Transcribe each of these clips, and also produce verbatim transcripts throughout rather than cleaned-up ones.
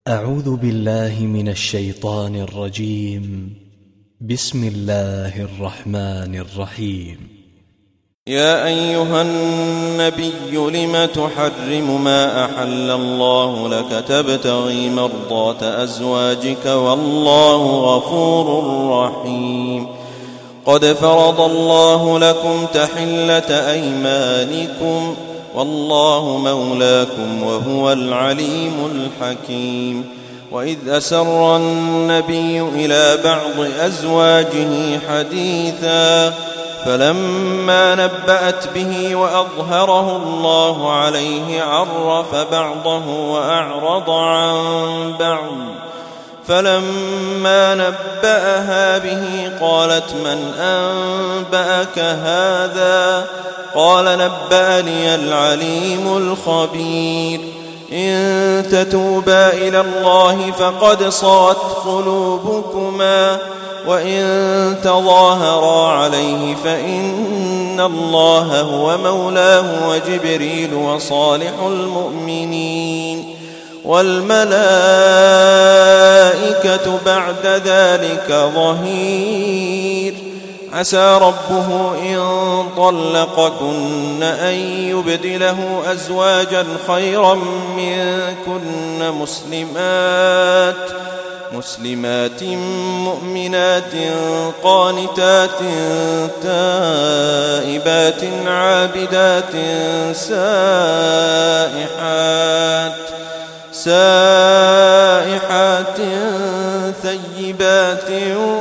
أعوذ بالله من الشيطان الرجيم. بسم الله الرحمن الرحيم. يا أيها النبي لم تحرم ما أحل الله لك تبتغي مرضات أزواجك والله غفور رحيم. قد فرض الله لكم تحلة أيمانكم والله مولاكم وهو العليم الحكيم. وإذ أسر النبي إلى بعض أزواجه حديثا فلما نبأت به وأظهره الله عليه عرف بعضه وأعرض عن بعض. فلما نبأها به قالت من أنبأك هذا؟ قال نبأني العليم الخبير. إن تتوبا إلى الله فقد صغت قلوبكما وإن تظاهرا عليه فإن الله هو مولاه وجبريل وصالح المؤمنين والملائكة بعد ذلك ظهير. عسى ربه إن طلقكن أن يبدله أزواجا خيرا منكن مسلمات مسلمات مؤمنات قانتات تائبات عابدات سائحات سائحات ثيبات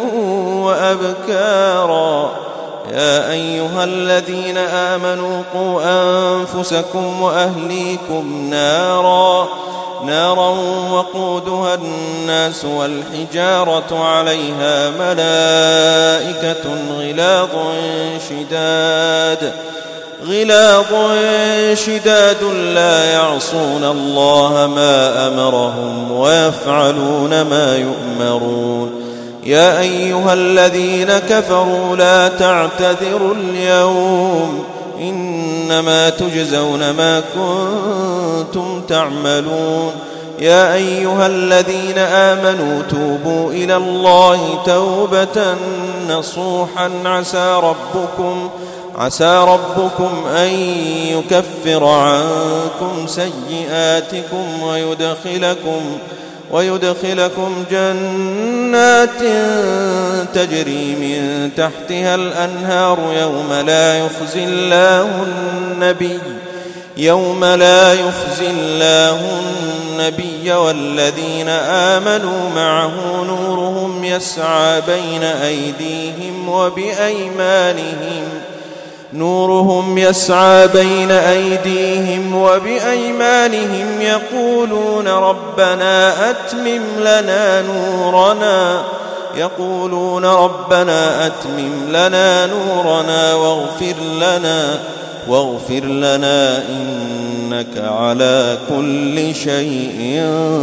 وأبكارا. يا أيها الذين آمنوا قوا أنفسكم وأهليكم نارا نارا وقودها الناس والحجارة عليها ملائكة غلاظ شداد غلاظ شداد لا يعصون الله ما أمرهم ويفعلون ما يؤمرون. يا أيها الذين كفروا لا تعتذروا اليوم إنما تجزون ما كنتم تعملون. يا أيها الذين آمنوا توبوا إلى الله توبة نصوحا عسى ربكم عسى ربكم أن يكفر عنكم سيئاتكم ويدخلكم ويدخلكم جنات تجري من تحتها الأنهار يوم لا يخزي الله النبي يوم لا يخزي الله النبي والذين آمنوا معه نورهم يسعى بين أيديهم وبأيمانهم نورهم يسعى بين أيديهم وبأيمانهم يقولون ربنا أتمم لنا نورنا يقولون ربنا أتمم لنا نورنا واغفر لنا واغفر لنا إنك على كل شيء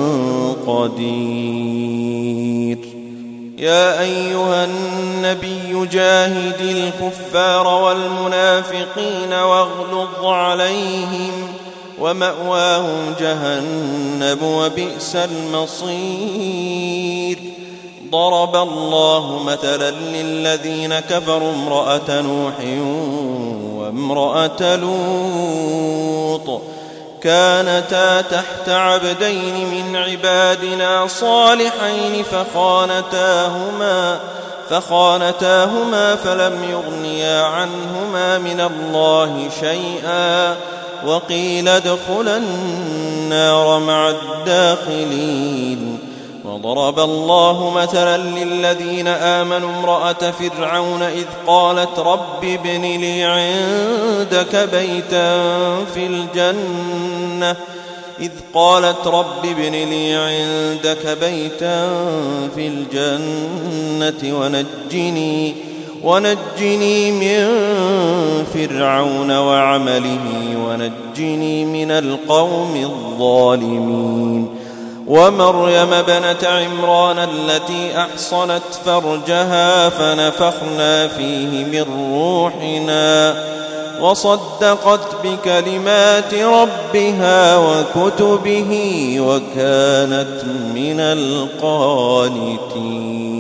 قدير. يا أيها النبي جاهد الكفار والمنافقين واغلظ عليهم ومأواهم جهنم وبئس المصير. ضرب الله مثلا للذين كفروا امرأة نوح وامرأة لوط كانتا تحت عبدين من عبادنا صالحين فخانتاهما فخانتاهما فلم يغنيا عنهما من الله شيئا وقيل ادخلا النار مع الداخلين. وضرب الله مثلا للذين آمنوا امرأة فرعون إذ قالت رب ابن لي عندك بيتا في الجنة إذ قالت رب ابن لي عندك بيتا في الجنة ونجني ونجني من فرعون وعمله ونجني من القوم الظالمين. ومريم بنت عمران التي أحصنت فرجها فنفخنا فيه من روحنا وصدقت بكلمات ربها وكتبه وكانت من القانتين.